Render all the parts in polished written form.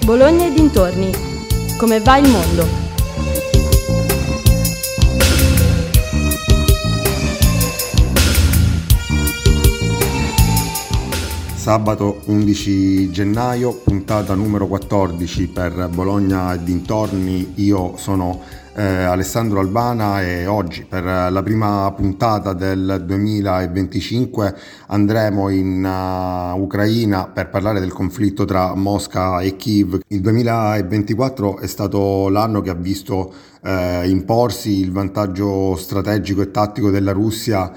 Bologna e dintorni. Come va il mondo? Sabato 11 gennaio, puntata numero 14 per Bologna e dintorni. Io sono Alessandro Albana e oggi per la prima puntata del 2025 andremo in Ucraina per parlare del conflitto tra Mosca e Kiev. Il 2024 è stato l'anno che ha visto imporsi il vantaggio strategico e tattico della Russia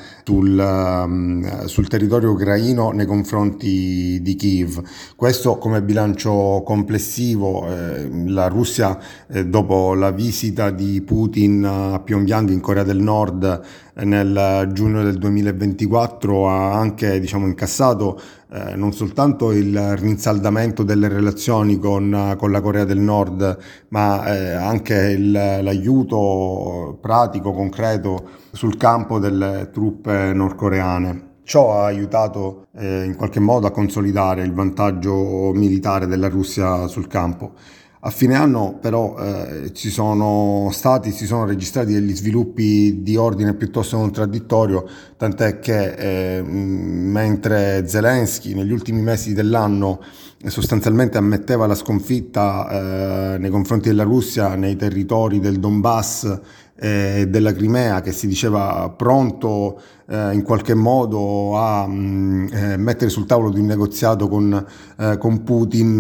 sul territorio ucraino nei confronti di Kiev. Questo come bilancio complessivo. La Russia dopo la visita di Putin a Pyongyang in Corea del Nord nel giugno del 2024 ha anche incassato non soltanto il rinsaldamento delle relazioni con la Corea del Nord, ma anche l'aiuto pratico, concreto sul campo delle truppe nordcoreane. Ciò ha aiutato in qualche modo a consolidare il vantaggio militare della Russia sul campo. A fine anno però si sono registrati degli sviluppi di ordine piuttosto contraddittorio, tant'è che mentre Zelensky negli ultimi mesi dell'anno sostanzialmente ammetteva la sconfitta nei confronti della Russia nei territori del Donbass e della Crimea, che si diceva pronto in qualche modo a mettere sul tavolo di un negoziato con Putin,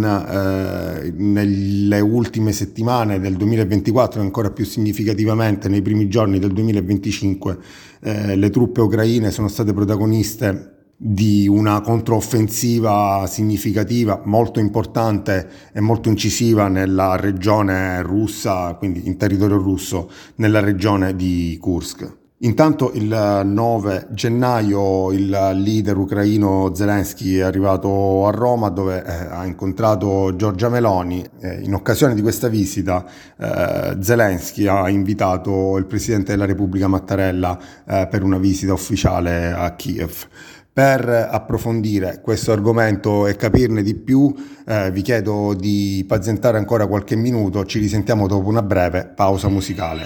nelle ultime settimane del 2024 e ancora più significativamente nei primi giorni del 2025 le truppe ucraine sono state protagoniste di una controffensiva significativa, molto importante e molto incisiva nella regione russa, quindi in territorio russo, nella regione di Kursk. Intanto il 9 gennaio il leader ucraino Zelensky è arrivato a Roma, dove ha incontrato Giorgia Meloni. In occasione di questa visita Zelensky ha invitato il Presidente della Repubblica Mattarella per una visita ufficiale a Kiev. Per approfondire questo argomento e capirne di più vi chiedo di pazientare ancora qualche minuto, ci risentiamo dopo una breve pausa musicale.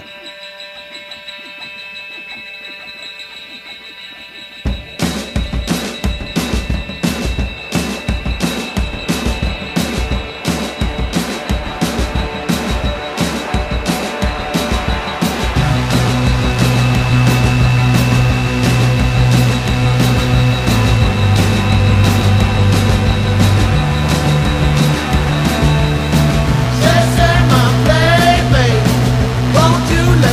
You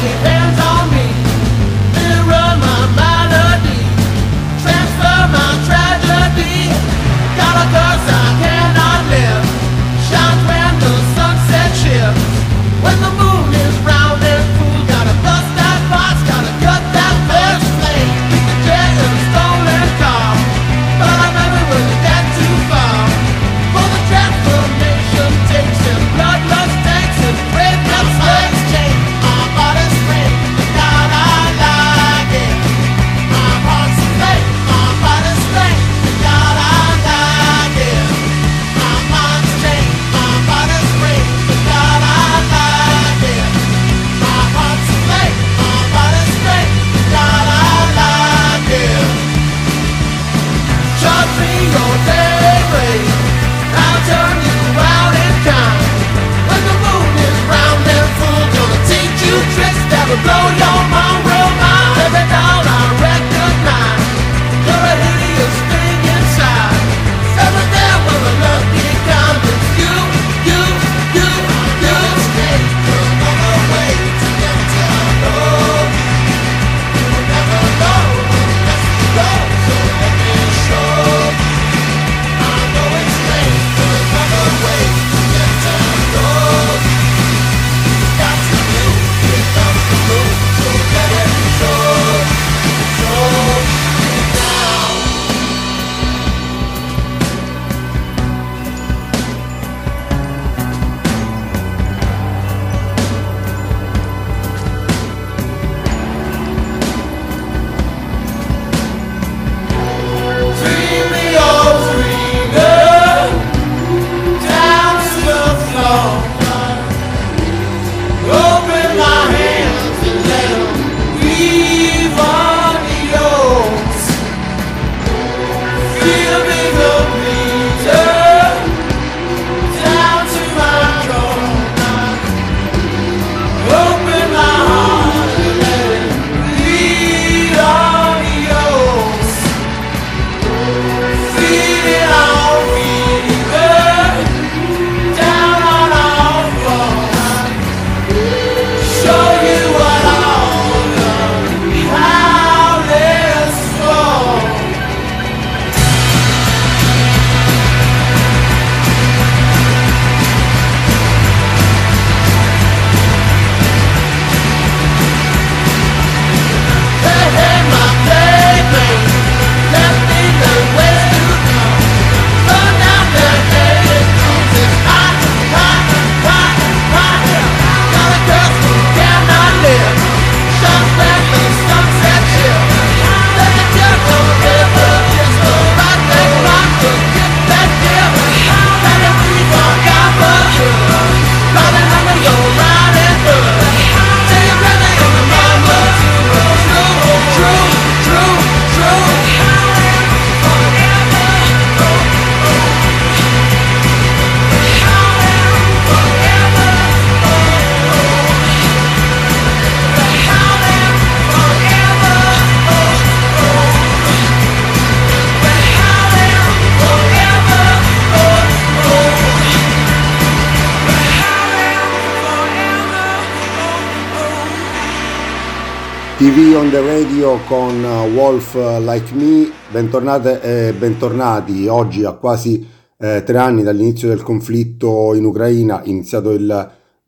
TV on the radio con Wolf Like Me, bentornate e bentornati oggi a quasi 3 anni dall'inizio del conflitto in Ucraina, iniziato il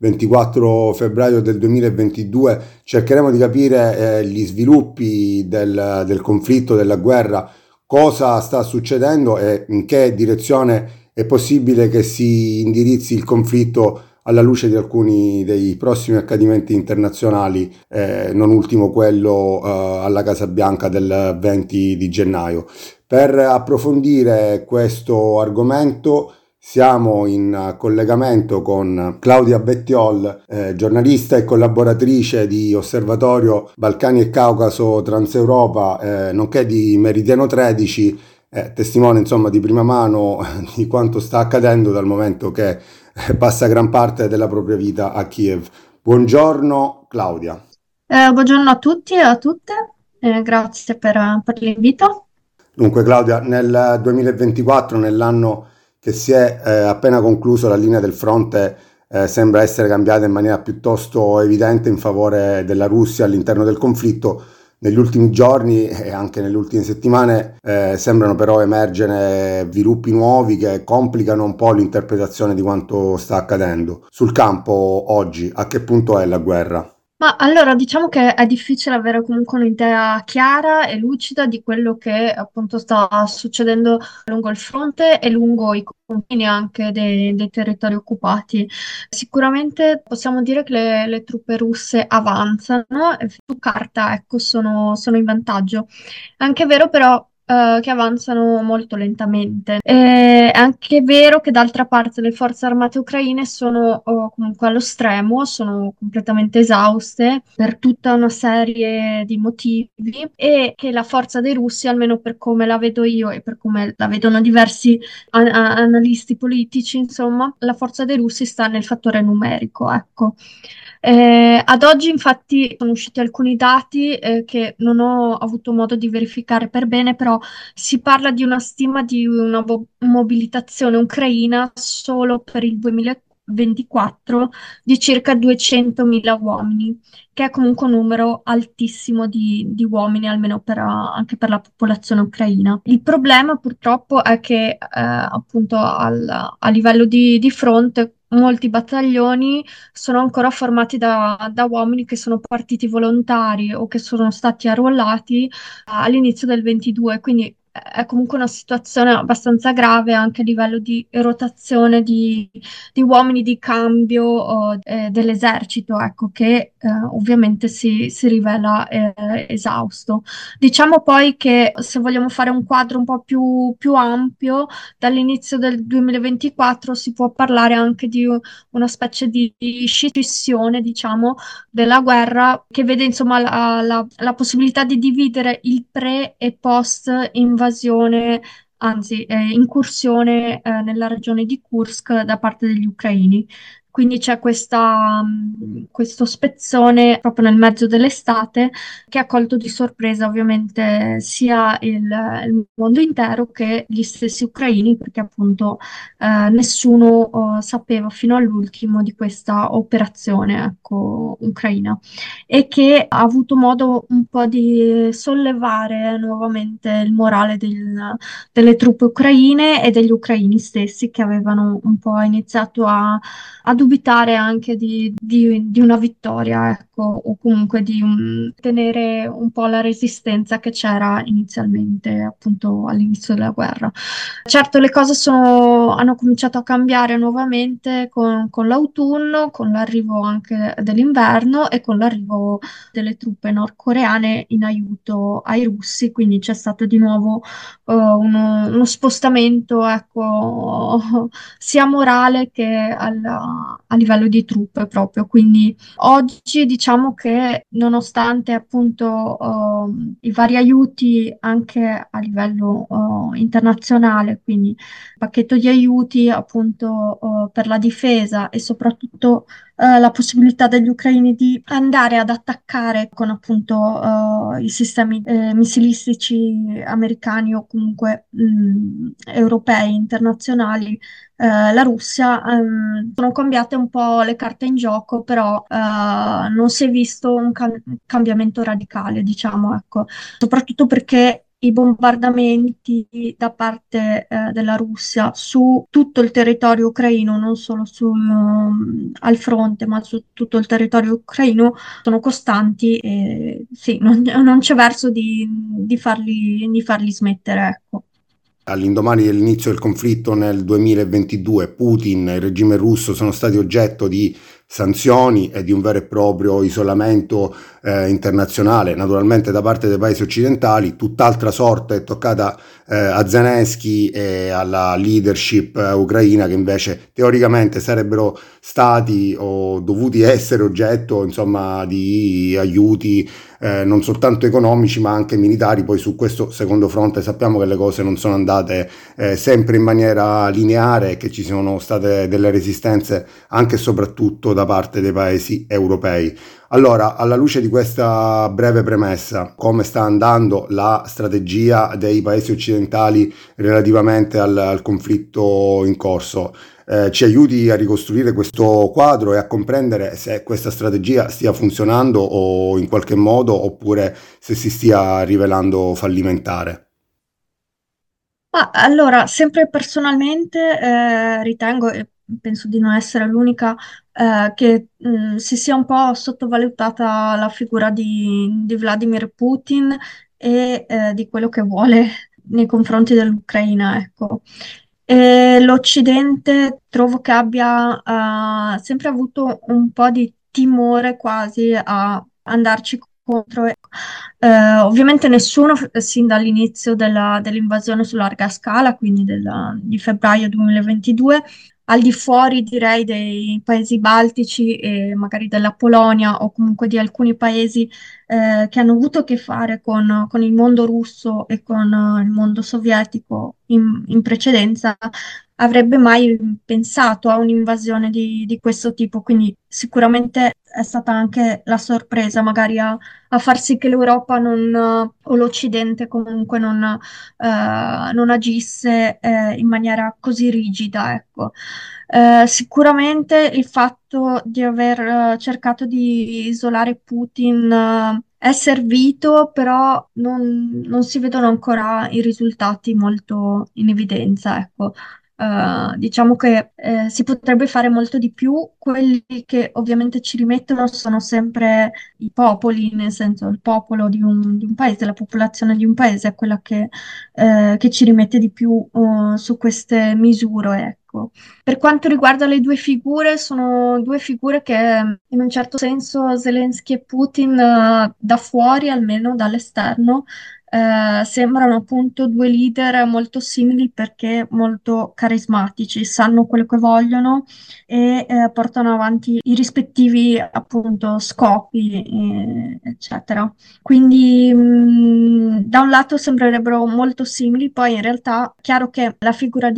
24 febbraio del 2022. Cercheremo di capire gli sviluppi del conflitto, della guerra, cosa sta succedendo e in che direzione è possibile che si indirizzi il conflitto alla luce di alcuni dei prossimi accadimenti internazionali, non ultimo quello alla Casa Bianca del 20 di gennaio. Per approfondire questo argomento siamo in collegamento con Claudia Bettiol, giornalista e collaboratrice di Osservatorio Balcani e Caucaso Transeuropa, nonché di Meridiano 13, testimone insomma di prima mano di quanto sta accadendo dal momento che passa gran parte della propria vita a Kiev. Buongiorno Claudia. Buongiorno a tutti e a tutte, grazie per l'invito. Dunque Claudia, nel 2024, nell'anno che si è appena concluso, la linea del fronte sembra essere cambiata in maniera piuttosto evidente in favore della Russia all'interno del conflitto. Negli ultimi giorni e anche nelle ultime settimane sembrano però emergere sviluppi nuovi che complicano un po' l'interpretazione di quanto sta accadendo. Sul campo oggi, a che punto è la guerra? Ma allora diciamo che è difficile avere comunque un'idea chiara e lucida di quello che appunto sta succedendo lungo il fronte e lungo i confini anche dei territori occupati. Sicuramente possiamo dire che le truppe russe avanzano, e su carta ecco sono in vantaggio. È anche vero però che avanzano molto lentamente. È anche vero che d'altra parte le forze armate ucraine sono comunque allo stremo, sono completamente esauste per tutta una serie di motivi e che la forza dei russi, almeno per come la vedo io e per come la vedono diversi analisti politici, insomma, la forza dei russi sta nel fattore numerico, ecco. Ad oggi, infatti, sono usciti alcuni dati che non ho avuto modo di verificare per bene, però si parla di una stima di una mobilitazione ucraina solo per il 2024 di circa 200.000 uomini, che è comunque un numero altissimo di uomini, almeno anche per la popolazione ucraina. Il problema purtroppo è che appunto a livello di fronte molti battaglioni sono ancora formati da uomini che sono partiti volontari o che sono stati arruolati all'inizio del 22, quindi è comunque una situazione abbastanza grave anche a livello di rotazione di uomini di cambio dell'esercito, ecco, che ovviamente si rivela esausto. Diciamo poi che se vogliamo fare un quadro un po' più ampio, dall'inizio del 2024 si può parlare anche di una specie di scissione, diciamo, della guerra che vede insomma la possibilità di dividere il pre e post invasione, anzi incursione nella regione di Kursk da parte degli ucraini. Quindi c'è questo spezzone proprio nel mezzo dell'estate che ha colto di sorpresa ovviamente sia il mondo intero che gli stessi ucraini, perché appunto nessuno sapeva fino all'ultimo di questa operazione, ecco, ucraina, e che ha avuto modo un po' di sollevare nuovamente il morale delle truppe ucraine e degli ucraini stessi che avevano un po' iniziato a dubitare anche di una vittoria, ecco, o comunque di tenere un po' la resistenza che c'era inizialmente, appunto, all'inizio della guerra. Certo, le cose hanno cominciato a cambiare nuovamente con l'autunno, con l'arrivo anche dell'inverno e con l'arrivo delle truppe nordcoreane in aiuto ai russi, quindi c'è stato di nuovo uno spostamento, ecco, sia morale che a livello di truppe proprio. Quindi oggi diciamo che nonostante appunto i vari aiuti anche a livello internazionale, quindi pacchetto di aiuti appunto per la difesa e soprattutto la possibilità degli ucraini di andare ad attaccare con appunto i sistemi missilistici americani o comunque europei, internazionali, la Russia, sono cambiate un po' le carte in gioco, però non si è visto un cambiamento radicale, diciamo, ecco, soprattutto perché i bombardamenti da parte della Russia su tutto il territorio ucraino, non solo al fronte, ma su tutto il territorio ucraino, sono costanti e sì, non c'è verso di farli smettere, ecco. All'indomani dell'inizio del conflitto nel 2022, Putin e il regime russo sono stati oggetto di sanzioni e di un vero e proprio isolamento internazionale, naturalmente da parte dei paesi occidentali. Tutt'altra sorte è toccata a Zelensky e alla leadership ucraina, che invece teoricamente sarebbero stati o dovuti essere oggetto, insomma, di aiuti non soltanto economici ma anche militari. Poi su questo secondo fronte sappiamo che le cose non sono andate sempre in maniera lineare e che ci sono state delle resistenze anche e soprattutto da parte dei paesi europei. Allora, alla luce di questa breve premessa, come sta andando la strategia dei paesi occidentali relativamente al conflitto in corso? Ci aiuti a ricostruire questo quadro e a comprendere se questa strategia stia funzionando o in qualche modo, oppure se si stia rivelando fallimentare. Ma allora, sempre personalmente ritengo, e penso di non essere l'unica, che si sia un po' sottovalutata la figura di Vladimir Putin e di quello che vuole nei confronti dell'Ucraina, ecco. E l'Occidente trovo che abbia sempre avuto un po' di timore quasi a andarci contro. Ovviamente nessuno sin dall'inizio dell'invasione su larga scala, quindi di febbraio 2022, al di fuori direi dei paesi baltici e magari della Polonia o comunque di alcuni paesi che hanno avuto a che fare con il mondo russo e con il mondo sovietico in precedenza, avrebbe mai pensato a un'invasione di questo tipo. Quindi sicuramente è stata anche la sorpresa, magari a far sì che l'Europa o l'Occidente comunque non agisse in maniera così rigida, ecco. Sicuramente il fatto di aver cercato di isolare Putin è servito, però non si vedono ancora i risultati molto in evidenza, ecco. Diciamo che si potrebbe fare molto di più. Quelli che ovviamente ci rimettono sono sempre i popoli, nel senso il popolo di un paese, la popolazione di un paese è quella che ci rimette di più su queste misure, ecco. Per quanto riguarda le due figure, sono due figure che in un certo senso Zelensky e Putin da fuori, almeno dall'esterno, sembrano appunto due leader molto simili perché molto carismatici, sanno quello che vogliono e portano avanti i rispettivi appunto scopi, eccetera. Quindi da un lato sembrerebbero molto simili, poi in realtà è chiaro che la figura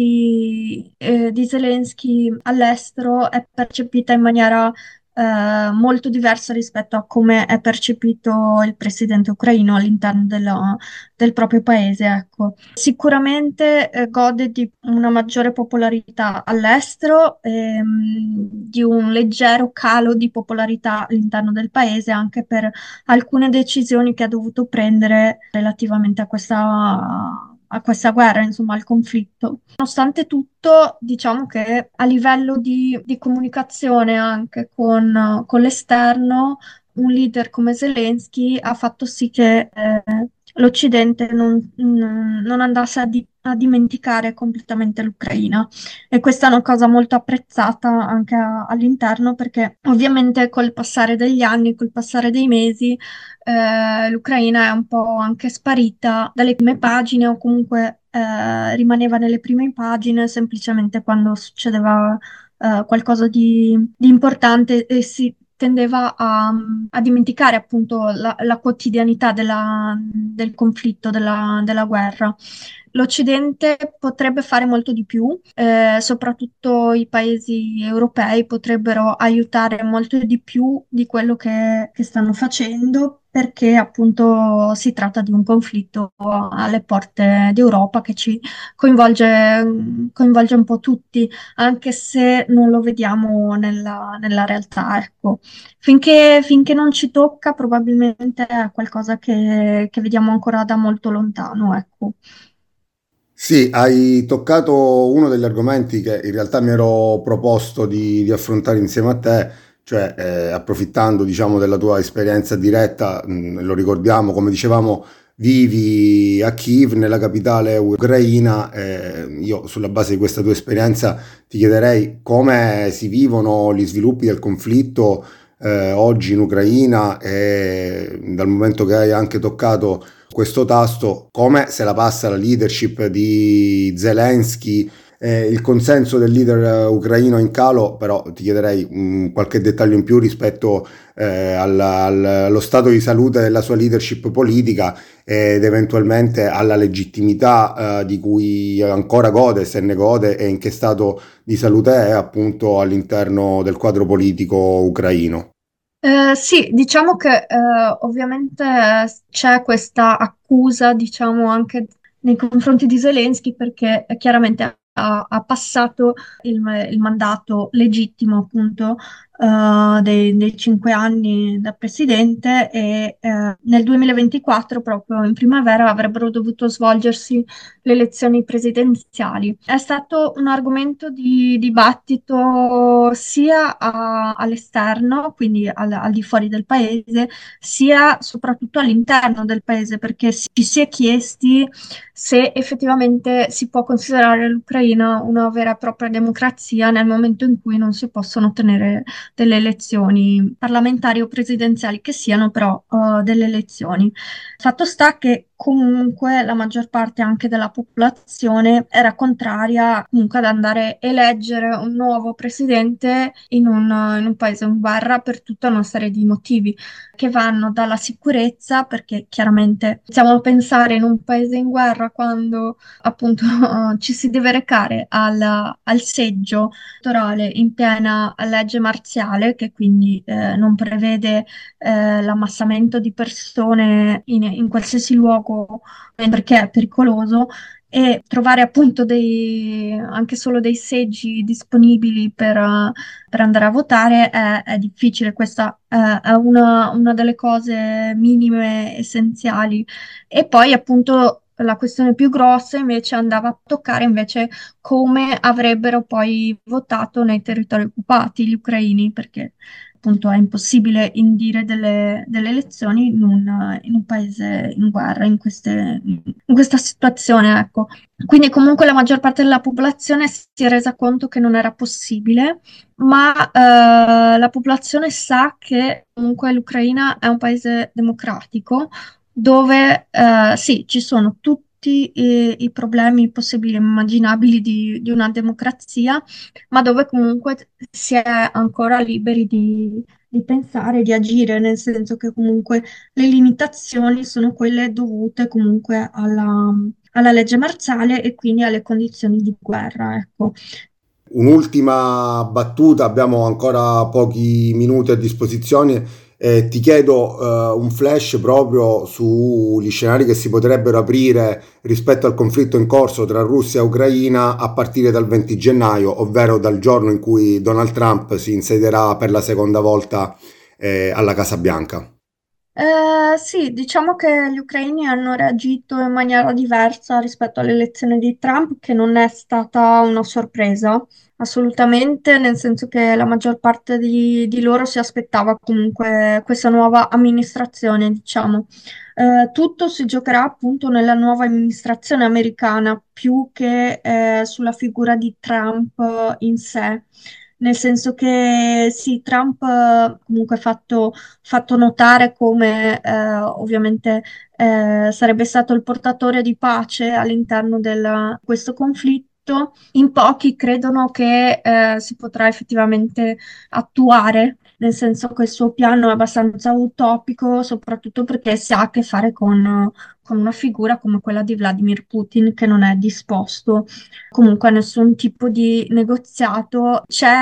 di Zelensky all'estero è percepita in maniera molto diversa rispetto a come è percepito il presidente ucraino all'interno del proprio paese, ecco. Sicuramente gode di una maggiore popolarità all'estero, di un leggero calo di popolarità all'interno del paese, anche per alcune decisioni che ha dovuto prendere relativamente a questa guerra, insomma, al conflitto. Nonostante tutto, diciamo che a livello di comunicazione anche con l'esterno, un leader come Zelensky ha fatto sì che l'Occidente non andasse a dimenticare completamente l'Ucraina. E questa è una cosa molto apprezzata anche all'interno, perché ovviamente col passare degli anni, col passare dei mesi, l'Ucraina è un po' anche sparita dalle prime pagine o comunque rimaneva nelle prime pagine semplicemente quando succedeva qualcosa di importante e si tendeva a dimenticare appunto la quotidianità del conflitto, della guerra. l'Occidente potrebbe fare molto di più, soprattutto i paesi europei potrebbero aiutare molto di più di quello che stanno facendo, perché appunto si tratta di un conflitto alle porte d'Europa che ci coinvolge un po' tutti, anche se non lo vediamo nella realtà, ecco. Finché non ci tocca, probabilmente è qualcosa che vediamo ancora da molto lontano, ecco. Sì, hai toccato uno degli argomenti che in realtà mi ero proposto di affrontare insieme a te, cioè approfittando, diciamo, della tua esperienza diretta, lo ricordiamo, come dicevamo, vivi a Kiev, nella capitale ucraina, io sulla base di questa tua esperienza ti chiederei come si vivono gli sviluppi del conflitto oggi in Ucraina e dal momento che hai anche toccato questo tasto, come se la passa la leadership di Zelensky, il consenso del leader ucraino in calo, però ti chiederei qualche dettaglio in più rispetto allo stato di salute della sua leadership politica ed eventualmente alla legittimità di cui ancora gode, se ne gode, e in che stato di salute è appunto all'interno del quadro politico ucraino. Sì, diciamo che ovviamente c'è questa accusa, diciamo, anche nei confronti di Zelensky perché chiaramente ha passato il mandato legittimo, appunto, dei 5 anni da presidente e nel 2024, proprio in primavera, avrebbero dovuto svolgersi le elezioni presidenziali. È stato un argomento di dibattito sia all'esterno, quindi al di fuori del paese, sia soprattutto all'interno del paese, perché ci si è chiesti se effettivamente si può considerare l'Ucraina una vera e propria democrazia nel momento in cui non si possono ottenere delle elezioni parlamentari o presidenziali che siano, però delle elezioni. Fatto sta che comunque la maggior parte anche della popolazione era contraria comunque ad andare a eleggere un nuovo presidente in un paese in guerra per tutta una serie di motivi che vanno dalla sicurezza, perché chiaramente stiamo a pensare in un paese in guerra quando appunto ci si deve recare al seggio elettorale in piena legge marziale, che quindi non prevede l'ammassamento di persone in qualsiasi luogo perché è pericoloso. E trovare appunto anche solo dei seggi disponibili per andare a votare è difficile. Questa è una delle cose minime, essenziali. E poi appunto la questione più grossa invece andava a toccare invece come avrebbero poi votato nei territori occupati gli ucraini, perché appunto è impossibile indire delle elezioni in un paese in guerra, in questa situazione, ecco. Quindi comunque la maggior parte della popolazione si è resa conto che non era possibile, ma la popolazione sa che comunque l'Ucraina è un paese democratico dove sì, ci sono tutti i problemi possibili e immaginabili di una democrazia, ma dove comunque si è ancora liberi di pensare, di agire, nel senso che comunque le limitazioni sono quelle dovute comunque alla legge marziale e quindi alle condizioni di guerra, ecco. Un'ultima battuta, abbiamo ancora pochi minuti a disposizione. Ti chiedo un flash proprio sugli scenari che si potrebbero aprire rispetto al conflitto in corso tra Russia e Ucraina a partire dal 20 gennaio, ovvero dal giorno in cui Donald Trump si insedierà per la seconda volta alla Casa Bianca. Sì, diciamo che gli ucraini hanno reagito in maniera diversa rispetto all'elezione di Trump, che non è stata una sorpresa, assolutamente, nel senso che la maggior parte di loro si aspettava comunque questa nuova amministrazione, diciamo. Tutto si giocherà appunto nella nuova amministrazione americana più che sulla figura di Trump in sé. Nel senso che sì, Trump comunque ha fatto notare come ovviamente sarebbe stato il portatore di pace all'interno di questo conflitto. In pochi credono che si potrà effettivamente attuare, nel senso che il suo piano è abbastanza utopico, soprattutto perché si ha a che fare con con una figura come quella di Vladimir Putin che non è disposto comunque a nessun tipo di negoziato.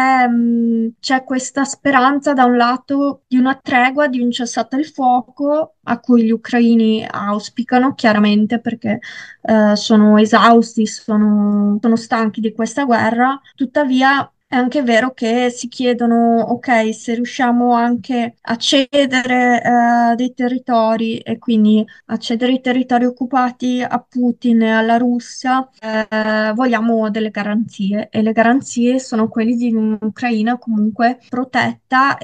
C'è questa speranza da un lato di una tregua, di un cessate il fuoco a cui gli ucraini auspicano chiaramente perché sono esausti, sono stanchi di questa guerra. Tuttavia è anche vero che si chiedono, ok, se riusciamo anche a cedere dei territori e quindi a cedere i territori occupati a Putin e alla Russia, vogliamo delle garanzie e le garanzie sono quelle di un'Ucraina comunque protetta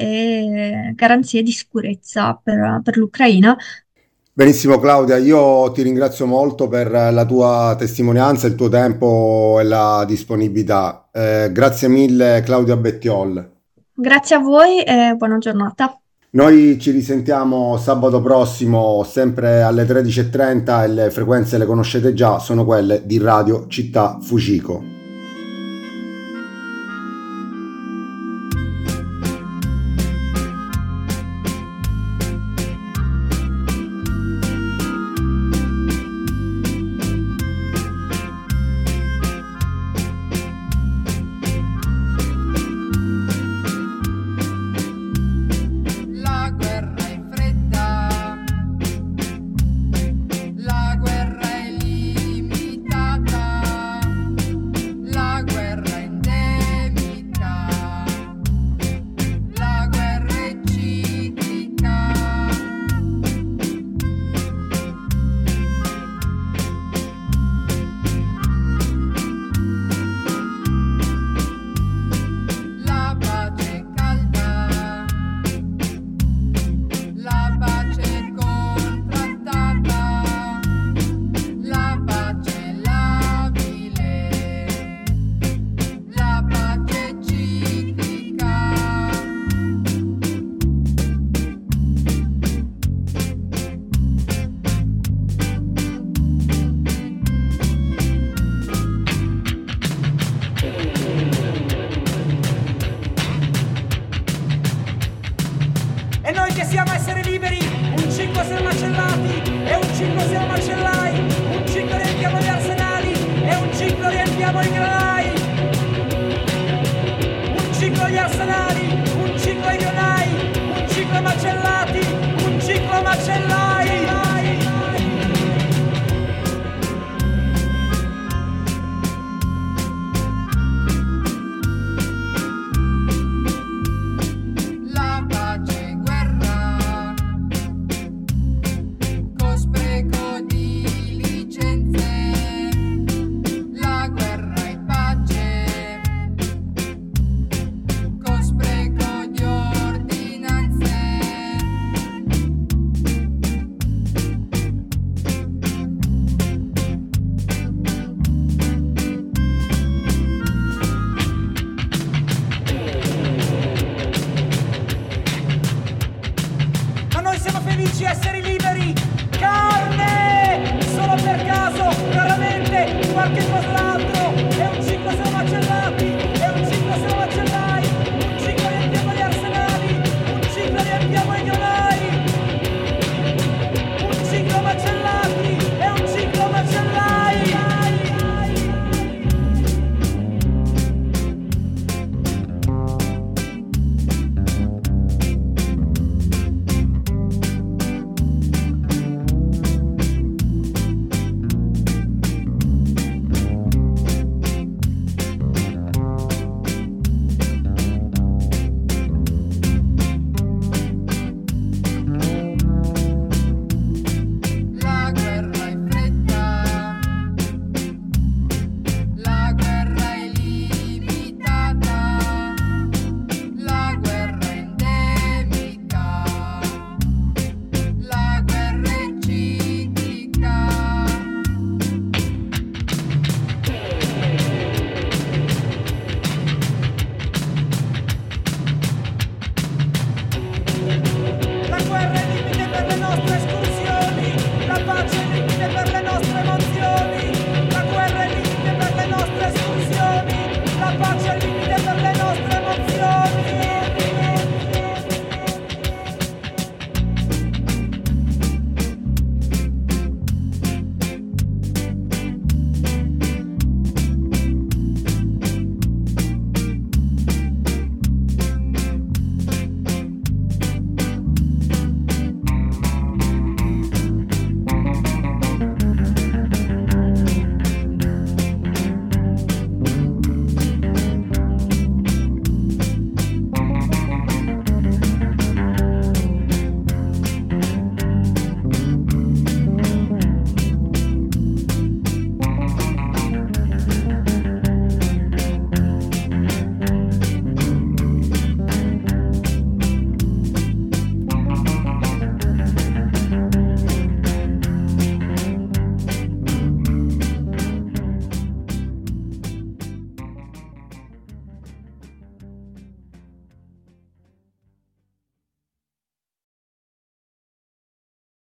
e garanzie di sicurezza per l'Ucraina. Benissimo Claudia, io ti ringrazio molto per la tua testimonianza, il tuo tempo e la disponibilità. Grazie mille Claudia Bettiol. Grazie a voi e buona giornata. Noi ci risentiamo sabato prossimo, sempre alle 13:30 e le frequenze le conoscete già, sono quelle di Radio Città Fucico. Essere liberi, carne, solo per caso, raramente, qualche cos'altro.